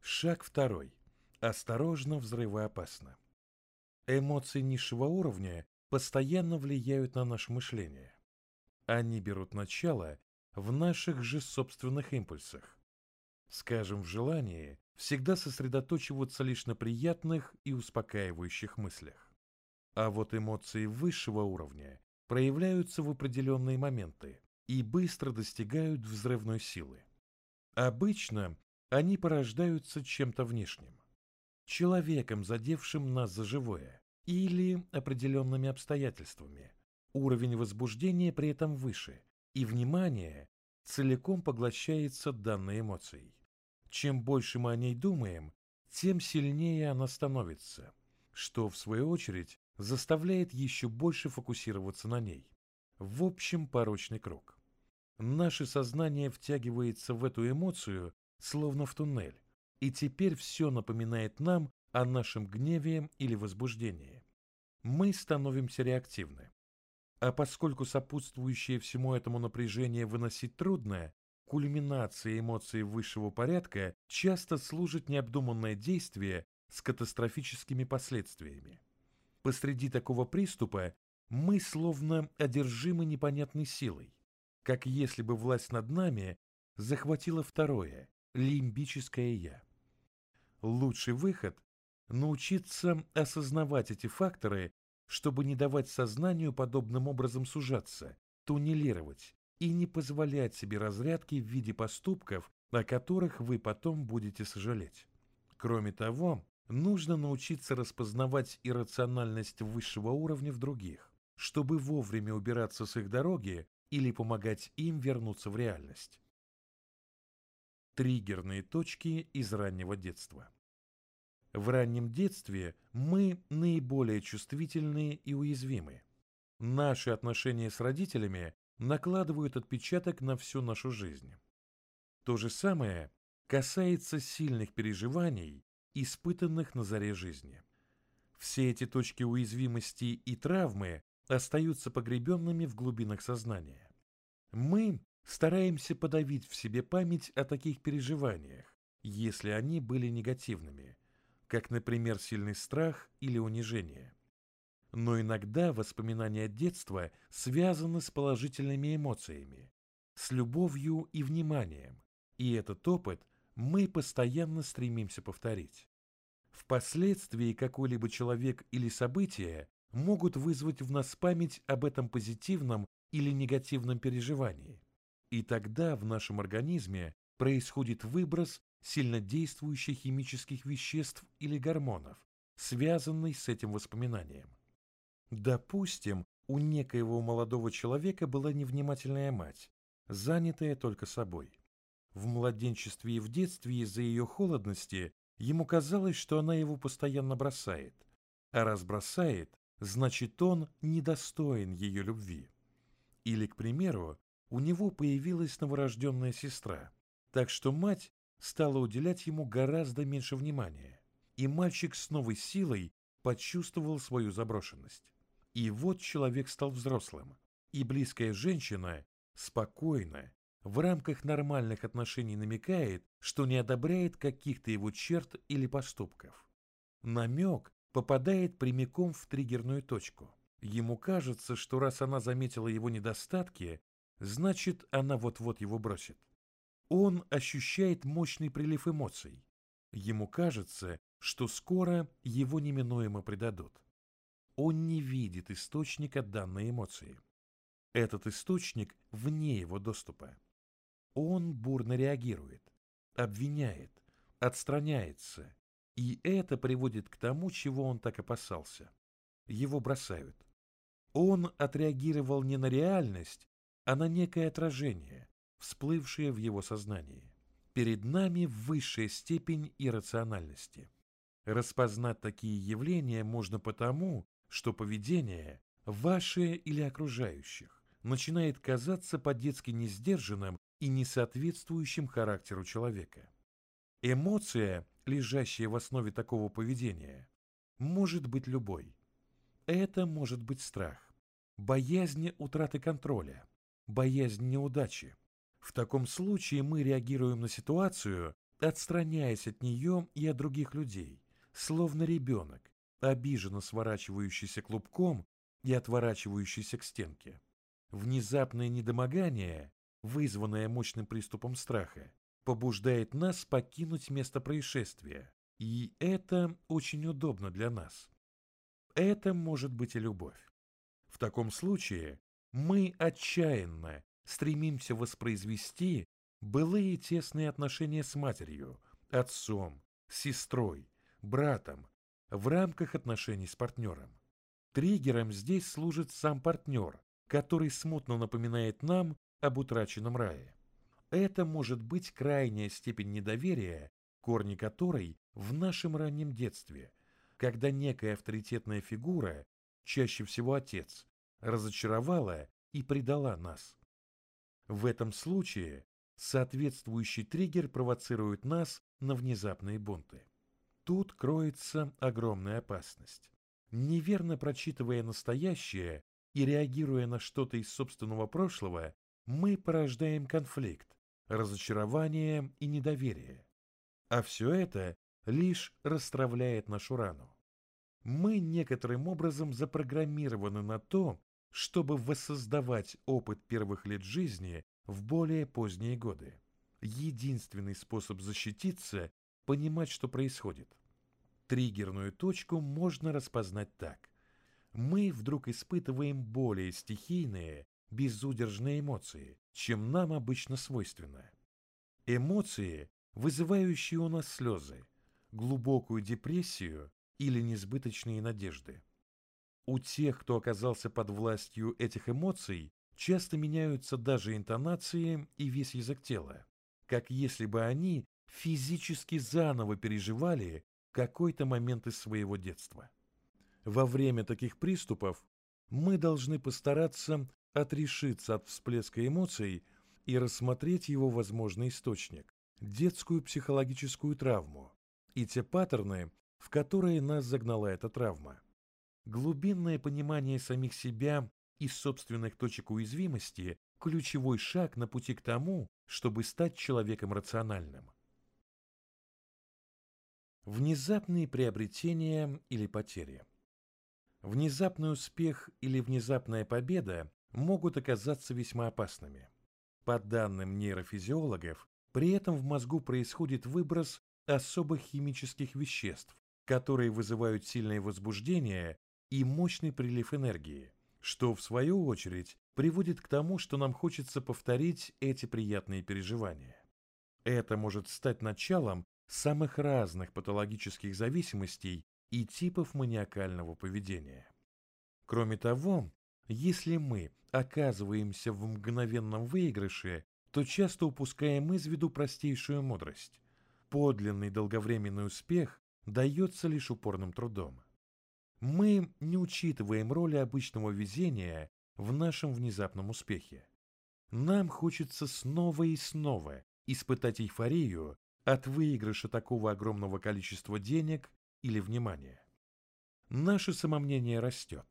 Шаг второй. Осторожно, взрывоопасно. Эмоции низшего уровня постоянно влияют на наше мышление. Они берут начало в наших же собственных импульсах. Скажем, в желании всегда сосредоточиваться лишь на приятных и успокаивающих мыслях. А вот эмоции высшего уровня проявляются в определенные моменты и быстро достигают взрывной силы. Обычно они порождаются чем-то внешним, человеком, задевшим нас за живое, или определенными обстоятельствами. Уровень возбуждения при этом выше, и внимание целиком поглощается данной эмоцией. Чем больше мы о ней думаем, тем сильнее она становится, что, в свою очередь, заставляет еще больше фокусироваться на ней. В общем, порочный круг. Наше сознание втягивается в эту эмоцию, словно в туннель, и теперь все напоминает нам о нашем гневе или возбуждении. Мы становимся реактивны. А поскольку сопутствующее всему этому напряжение выносить трудно, кульминацией эмоций высшего порядка часто служит необдуманное действие с катастрофическими последствиями. Посреди такого приступа мы словно одержимы непонятной силой, как если бы власть над нами захватила второе, лимбическое «я». Лучший выход – научиться осознавать эти факторы, чтобы не давать сознанию подобным образом сужаться, туннелировать и не позволять себе разрядки в виде поступков, о которых вы потом будете сожалеть. Кроме того, нужно научиться распознавать иррациональность высшего уровня в других, чтобы вовремя убираться с их дороги или помогать им вернуться в реальность. Триггерные точки из раннего детства. В раннем детстве мы наиболее чувствительны и уязвимы. Наши отношения с родителями накладывают отпечаток на всю нашу жизнь. То же самое касается сильных переживаний, испытанных на заре жизни. Все эти точки уязвимости и травмы остаются погребенными в глубинах сознания. Мы стараемся подавить в себе память о таких переживаниях, если они были негативными, как, например, сильный страх или унижение. Но иногда воспоминания детства связаны с положительными эмоциями, с любовью и вниманием, и этот опыт мы постоянно стремимся повторить. Впоследствии какой-либо человек или событие могут вызвать в нас память об этом позитивном или негативном переживании. И тогда в нашем организме происходит выброс сильнодействующих химических веществ или гормонов, связанный с этим воспоминанием. Допустим, у некоего молодого человека была невнимательная мать, занятая только собой. В младенчестве и в детстве из-за ее холодности ему казалось, что она его постоянно бросает, а раз бросает, значит он недостоин ее любви. Или, к примеру, у него появилась новорожденная сестра, так что мать стала уделять ему гораздо меньше внимания, и мальчик с новой силой почувствовал свою заброшенность. И вот человек стал взрослым, и близкая женщина спокойно, в рамках нормальных отношений намекает, что не одобряет каких-то его черт или поступков. Намек попадает прямиком в триггерную точку. Ему кажется, что раз она заметила его недостатки, значит, она вот-вот его бросит. Он ощущает мощный прилив эмоций. Ему кажется, что скоро его неминуемо предадут. Он не видит источника данной эмоции. Этот источник вне его доступа. Он бурно реагирует, обвиняет, отстраняется, и это приводит к тому, чего он так опасался. Его бросают. Он отреагировал не на реальность, а на некое отражение, всплывшее в его сознании. Перед нами высшая степень иррациональности. Распознать такие явления можно потому, что поведение, ваше или окружающих, начинает казаться по-детски несдержанным и несоответствующим характеру человека. Эмоция, лежащая в основе такого поведения, может быть любой. Это может быть страх, боязнь утраты контроля, боязнь неудачи. В таком случае мы реагируем на ситуацию, отстраняясь от нее и от других людей, словно ребенок, обиженно сворачивающийся клубком и отворачивающийся к стенке. Внезапное недомогание, вызванное мощным приступом страха, побуждает нас покинуть место происшествия, и это очень удобно для нас. Это может быть и любовь. В таком случае мы отчаянно стремимся воспроизвести былые тесные отношения с матерью, отцом, сестрой, братом в рамках отношений с партнером. Триггером здесь служит сам партнер, который смутно напоминает нам об утраченном рае. Это может быть крайняя степень недоверия, корни которой в нашем раннем детстве, когда некая авторитетная фигура, чаще всего отец, разочаровала и предала нас. В этом случае соответствующий триггер провоцирует нас на внезапные бунты. Тут кроется огромная опасность. Неверно прочитывая настоящее и реагируя на что-то из собственного прошлого, мы порождаем конфликт, разочарование и недоверие. А все это лишь расстравляет нашу рану. Мы некоторым образом запрограммированы на то, чтобы воссоздавать опыт первых лет жизни в более поздние годы. Единственный способ защититься – понимать, что происходит. Триггерную точку можно распознать так. Мы вдруг испытываем более стихийные, безудержные эмоции, чем нам обычно свойственно. Эмоции, вызывающие у нас слезы, глубокую депрессию или несбыточные надежды. У тех, кто оказался под властью этих эмоций, часто меняются даже интонации и весь язык тела, как если бы они физически заново переживали какой-то момент из своего детства. Во время таких приступов мы должны постараться отрешиться от всплеска эмоций и рассмотреть его возможный источник – детскую психологическую травму и те паттерны, в которые нас загнала эта травма. Глубинное понимание самих себя и собственных точек уязвимости – ключевой шаг на пути к тому, чтобы стать человеком рациональным. Внезапные приобретения или потери. Внезапный успех или внезапная победа могут оказаться весьма опасными. По данным нейрофизиологов, при этом в мозгу происходит выброс особых химических веществ, которые вызывают сильное возбуждение и мощный прилив энергии, что, в свою очередь, приводит к тому, что нам хочется повторить эти приятные переживания. Это может стать началом самых разных патологических зависимостей и типов маниакального поведения. Кроме того, если мы оказываемся в мгновенном выигрыше, то часто упускаем из виду простейшую мудрость. Подлинный долговременный успех дается лишь упорным трудом. Мы не учитываем роли обычного везения в нашем внезапном успехе. Нам хочется снова и снова испытать эйфорию от выигрыша такого огромного количества денег или внимания. Наше самомнение растет.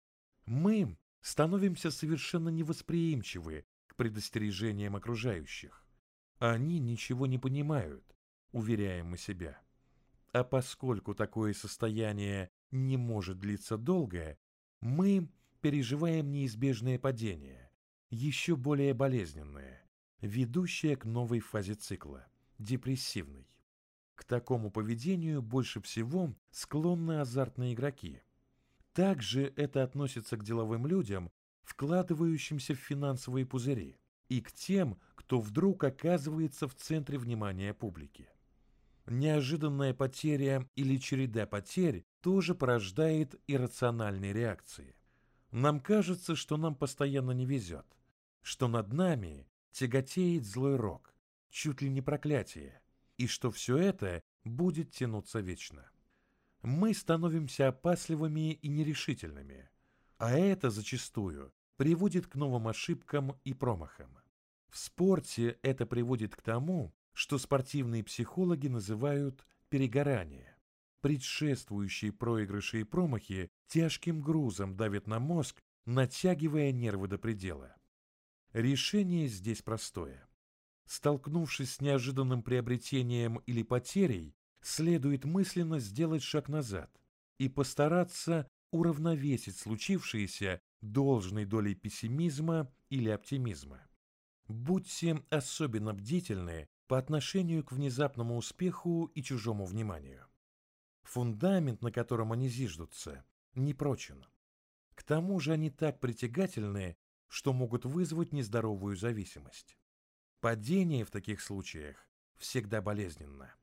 Мы становимся совершенно невосприимчивы к предостережениям окружающих. Они ничего не понимают, уверяем мы себя. А поскольку такое состояние не может длиться долго, мы переживаем неизбежное падение, еще более болезненное, ведущее к новой фазе цикла – депрессивной. К такому поведению больше всего склонны азартные игроки. Также это относится к деловым людям, вкладывающимся в финансовые пузыри, и к тем, кто вдруг оказывается в центре внимания публики. Неожиданная потеря или череда потерь тоже порождает иррациональные реакции. Нам кажется, что нам постоянно не везет, что над нами тяготеет злой рок, чуть ли не проклятие, и что все это будет тянуться вечно. Мы становимся опасливыми и нерешительными, а это зачастую приводит к новым ошибкам и промахам. В спорте это приводит к тому, что спортивные психологи называют перегорание. Предшествующие проигрыши и промахи тяжким грузом давят на мозг, натягивая нервы до предела. Решение здесь простое. Столкнувшись с неожиданным приобретением или потерей, следует мысленно сделать шаг назад и постараться уравновесить случившееся должной долей пессимизма или оптимизма. Будьте особенно бдительны по отношению к внезапному успеху и чужому вниманию. Фундамент, на котором они зиждутся, не прочен. К тому же они так притягательны, что могут вызвать нездоровую зависимость. Падение в таких случаях всегда болезненно.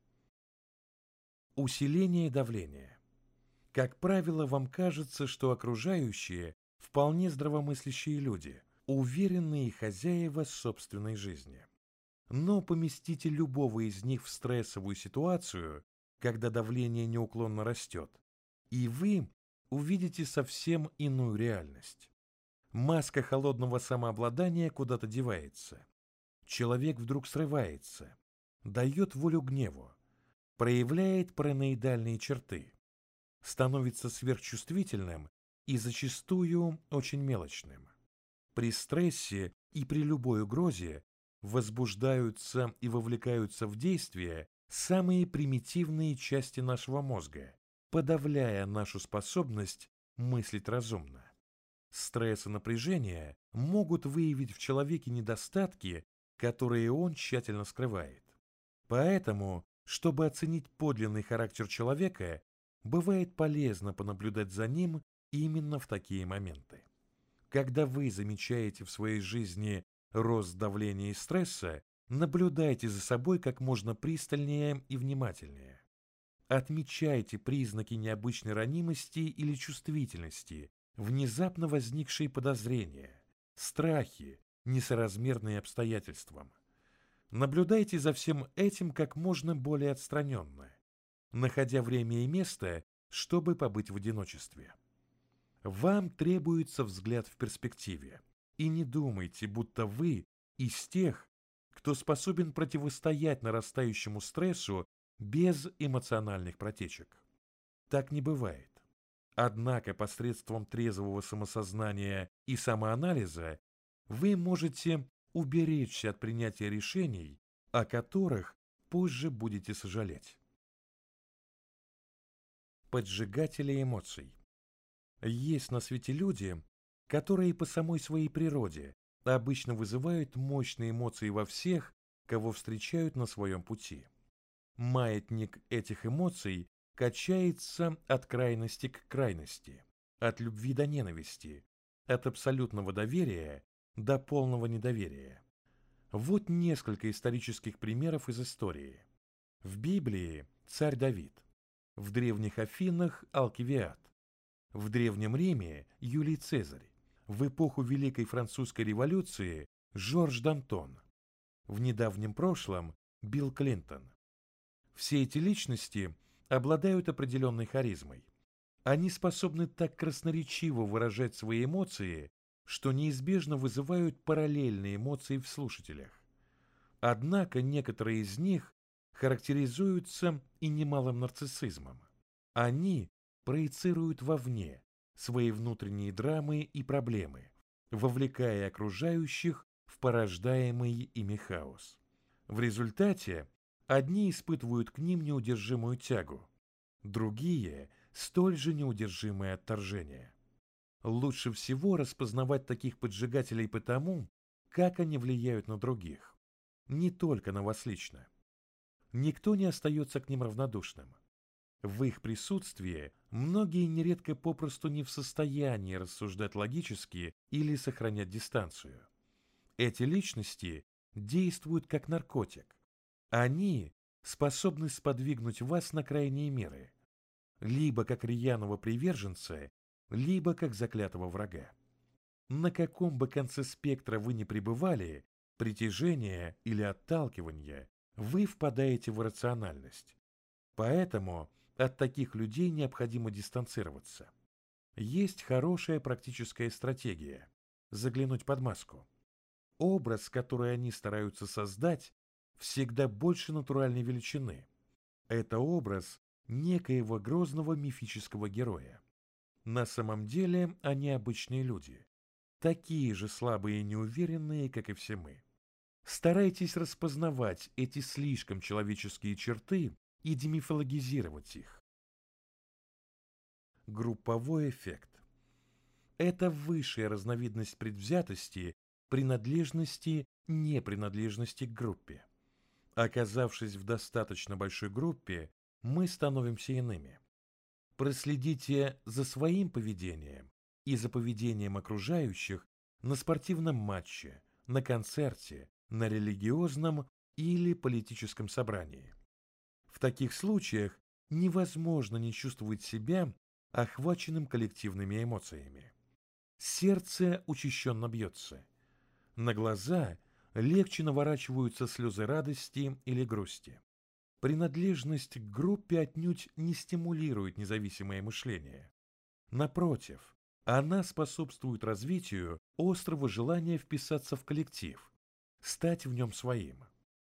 Усиление давления. Как правило, вам кажется, что окружающие вполне здравомыслящие люди, уверенные хозяева собственной жизни. Но поместите любого из них в стрессовую ситуацию, когда давление неуклонно растет, и вы увидите совсем иную реальность. Маска холодного самообладания куда-то девается. Человек вдруг срывается, дает волю гневу, проявляет параноидальные черты, становится сверхчувствительным и зачастую очень мелочным. При стрессе и при любой угрозе возбуждаются и вовлекаются в действие самые примитивные части нашего мозга, подавляя нашу способность мыслить разумно. Стресс и напряжение могут выявить в человеке недостатки, которые он тщательно скрывает. Поэтому, чтобы оценить подлинный характер человека, бывает полезно понаблюдать за ним именно в такие моменты. Когда вы замечаете в своей жизни рост давления и стресса, наблюдайте за собой как можно пристальнее и внимательнее. Отмечайте признаки необычной ранимости или чувствительности, внезапно возникшие подозрения, страхи, несоразмерные обстоятельствам. Наблюдайте за всем этим как можно более отстраненно, находя время и место, чтобы побыть в одиночестве. Вам требуется взгляд в перспективе, и не думайте, будто вы из тех, кто способен противостоять нарастающему стрессу без эмоциональных протечек. Так не бывает. Однако посредством трезвого самосознания и самоанализа вы можете уберечься от принятия решений, о которых позже будете сожалеть. Поджигатели эмоций. Есть на свете люди, которые по самой своей природе обычно вызывают мощные эмоции во всех, кого встречают на своем пути. Маятник этих эмоций качается от крайности к крайности, от любви до ненависти, от абсолютного доверия до полного недоверия. Вот несколько исторических примеров из истории. В Библии царь Давид, в древних Афинах Алкивиад, в Древнем Риме Юлий Цезарь, в эпоху Великой Французской революции Жорж Д'Антон, в недавнем прошлом Билл Клинтон. Все эти личности обладают определенной харизмой. Они способны так красноречиво выражать свои эмоции, что неизбежно вызывают параллельные эмоции в слушателях. Однако некоторые из них характеризуются и немалым нарциссизмом. Они проецируют вовне свои внутренние драмы и проблемы, вовлекая окружающих в порождаемый ими хаос. В результате одни испытывают к ним неудержимую тягу, другие – столь же неудержимое отторжение. Лучше всего распознавать таких поджигателей по тому, как они влияют на других, не только на вас лично. Никто не остается к ним равнодушным. В их присутствии многие нередко попросту не в состоянии рассуждать логически или сохранять дистанцию. Эти личности действуют как наркотик. Они способны сподвигнуть вас на крайние меры, либо как рьяного приверженца, либо как заклятого врага. На каком бы конце спектра вы ни пребывали, притяжение или отталкивание, вы впадаете в иррациональность. Поэтому от таких людей необходимо дистанцироваться. Есть хорошая практическая стратегия – заглянуть под маску. Образ, который они стараются создать, всегда больше натуральной величины. Это образ некоего грозного мифического героя. На самом деле они обычные люди, такие же слабые и неуверенные, как и все мы. Старайтесь распознавать эти слишком человеческие черты и демифологизировать их. Групповой эффект. Это высшая разновидность предвзятости, принадлежности, непринадлежности к группе. Оказавшись в достаточно большой группе, мы становимся иными. Проследите за своим поведением и за поведением окружающих на спортивном матче, на концерте, на религиозном или политическом собрании. В таких случаях невозможно не чувствовать себя охваченным коллективными эмоциями. Сердце учащенно бьется. На глаза легче наворачиваются слезы радости или грусти. Принадлежность к группе отнюдь не стимулирует независимое мышление. Напротив, она способствует развитию острого желания вписаться в коллектив, стать в нем своим.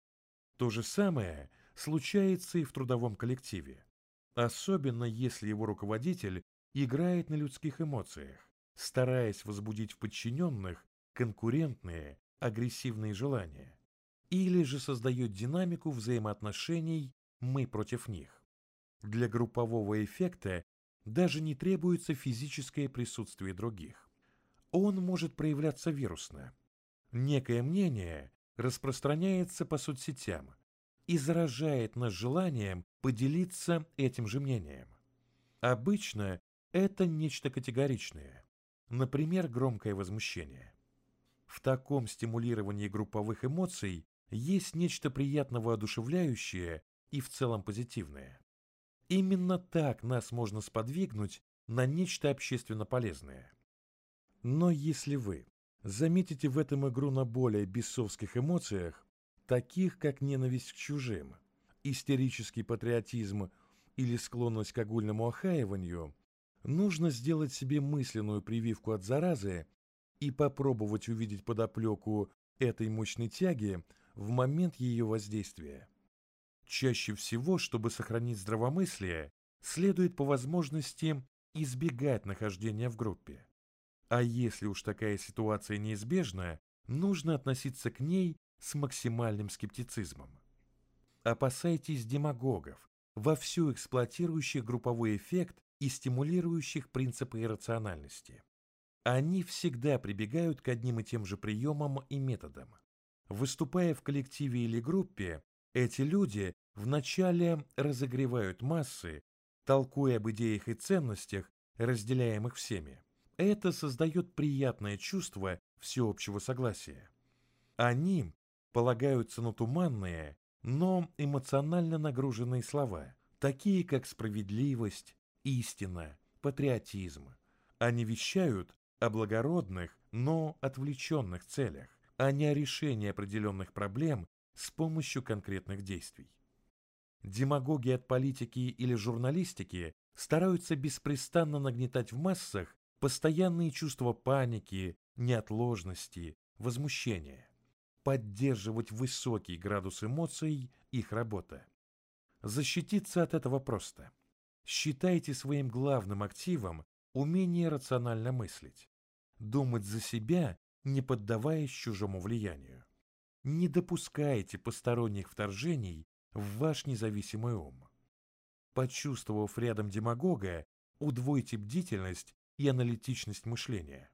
То же самое случается и в трудовом коллективе, особенно если его руководитель играет на людских эмоциях, стараясь возбудить в подчиненных конкурентные, агрессивные желания, или же создает динамику взаимоотношений «мы против них». Для группового эффекта даже не требуется физическое присутствие других. Он может проявляться вирусно. Некое мнение распространяется по соцсетям и заражает нас желанием поделиться этим же мнением. Обычно это нечто категоричное, например, громкое возмущение. В таком стимулировании групповых эмоций есть нечто приятно воодушевляющее и в целом позитивное. Именно так нас можно сподвигнуть на нечто общественно полезное. Но если вы заметите в этом игру на более бесовских эмоциях, таких как ненависть к чужим, истерический патриотизм или склонность к огульному охаиванию, нужно сделать себе мысленную прививку от заразы и попробовать увидеть подоплеку этой мощной тяги в момент ее воздействия. Чаще всего, чтобы сохранить здравомыслие, следует по возможности избегать нахождения в группе. А если уж такая ситуация неизбежна, нужно относиться к ней с максимальным скептицизмом. Опасайтесь демагогов, вовсю эксплуатирующих групповой эффект и стимулирующих принципы иррациональности. Они всегда прибегают к одним и тем же приемам и методам. Выступая в коллективе или группе, эти люди вначале разогревают массы, толкуя об идеях и ценностях, разделяемых всеми. Это создает приятное чувство всеобщего согласия. Они полагаются на туманные, но эмоционально нагруженные слова, такие как справедливость, истина, патриотизм. Они вещают о благородных, но отвлеченных целях, а не о решении определенных проблем с помощью конкретных действий. Демагоги от политики или журналистики стараются беспрестанно нагнетать в массах постоянные чувства паники, неотложности, возмущения. Поддерживать высокий градус эмоций – их работа. Защититься от этого просто. Считайте своим главным активом умение рационально мыслить. Думать за себя, не поддаваясь чужому влиянию. Не допускайте посторонних вторжений в ваш независимый ум. Почувствовав рядом демагога, удвойте бдительность и аналитичность мышления.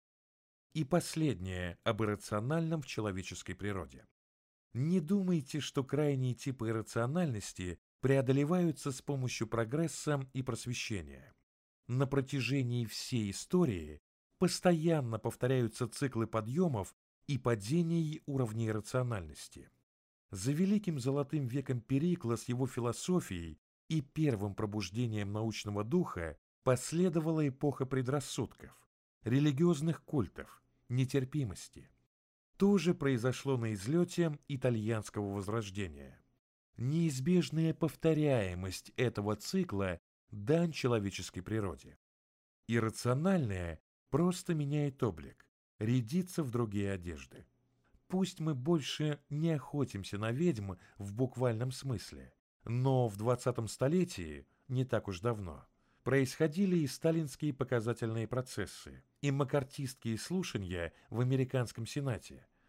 И последнее об иррациональном в человеческой природе. Не думайте, что крайние типы иррациональности преодолеваются с помощью прогресса и просвещения. На протяжении всей истории постоянно повторяются циклы подъемов и падений уровней рациональности. За великим золотым веком Перикла с его философией и первым пробуждением научного духа последовала эпоха предрассудков, религиозных культов, нетерпимости. То же произошло на излете итальянского возрождения. Неизбежная повторяемость этого цикла – дань человеческой природе. Иррациональное просто меняет облик, рядится в другие одежды. Пусть мы больше не охотимся на ведьм в буквальном смысле, но в 20 столетии, не так уж давно, происходили и сталинские показательные процессы, и маккартистские слушания в американском Сенате,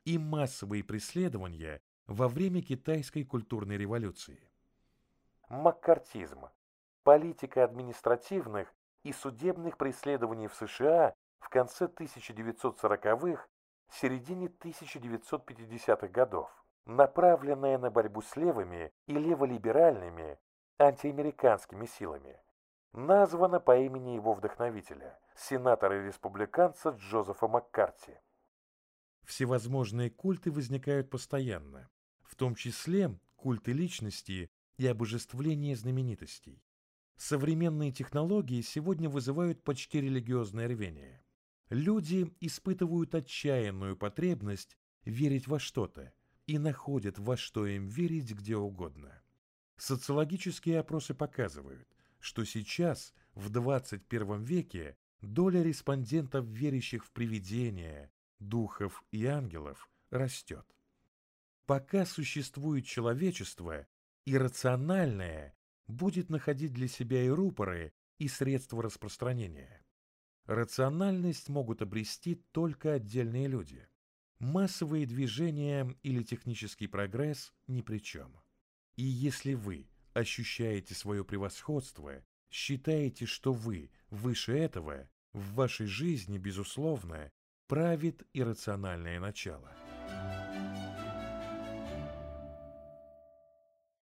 и массовые преследования во время Китайской культурной революции. Маккартизм. Политика административных и судебных преследований в США в конце 1940-х, середине 1950-х годов, направленная на борьбу с левыми и леволиберальными антиамериканскими силами, названа по имени его вдохновителя, сенатора-республиканца Джозефа Маккарти. Всевозможные культы возникают постоянно, в том числе культы личности и обожествление знаменитостей. Современные технологии сегодня вызывают почти религиозное рвение. Люди испытывают отчаянную потребность верить во что-то и находят, во что им верить где угодно. Социологические опросы показывают, что сейчас, в 21 веке, доля респондентов, верящих в привидения, духов и ангелов, растет. Пока существует человечество, иррациональное будет находить для себя и рупоры, и средства распространения. Рациональность могут обрести только отдельные люди. Массовые движения или технический прогресс ни при чем. И если вы ощущаете свое превосходство, считаете, что вы выше этого, в вашей жизни, безусловно, правит иррациональное начало.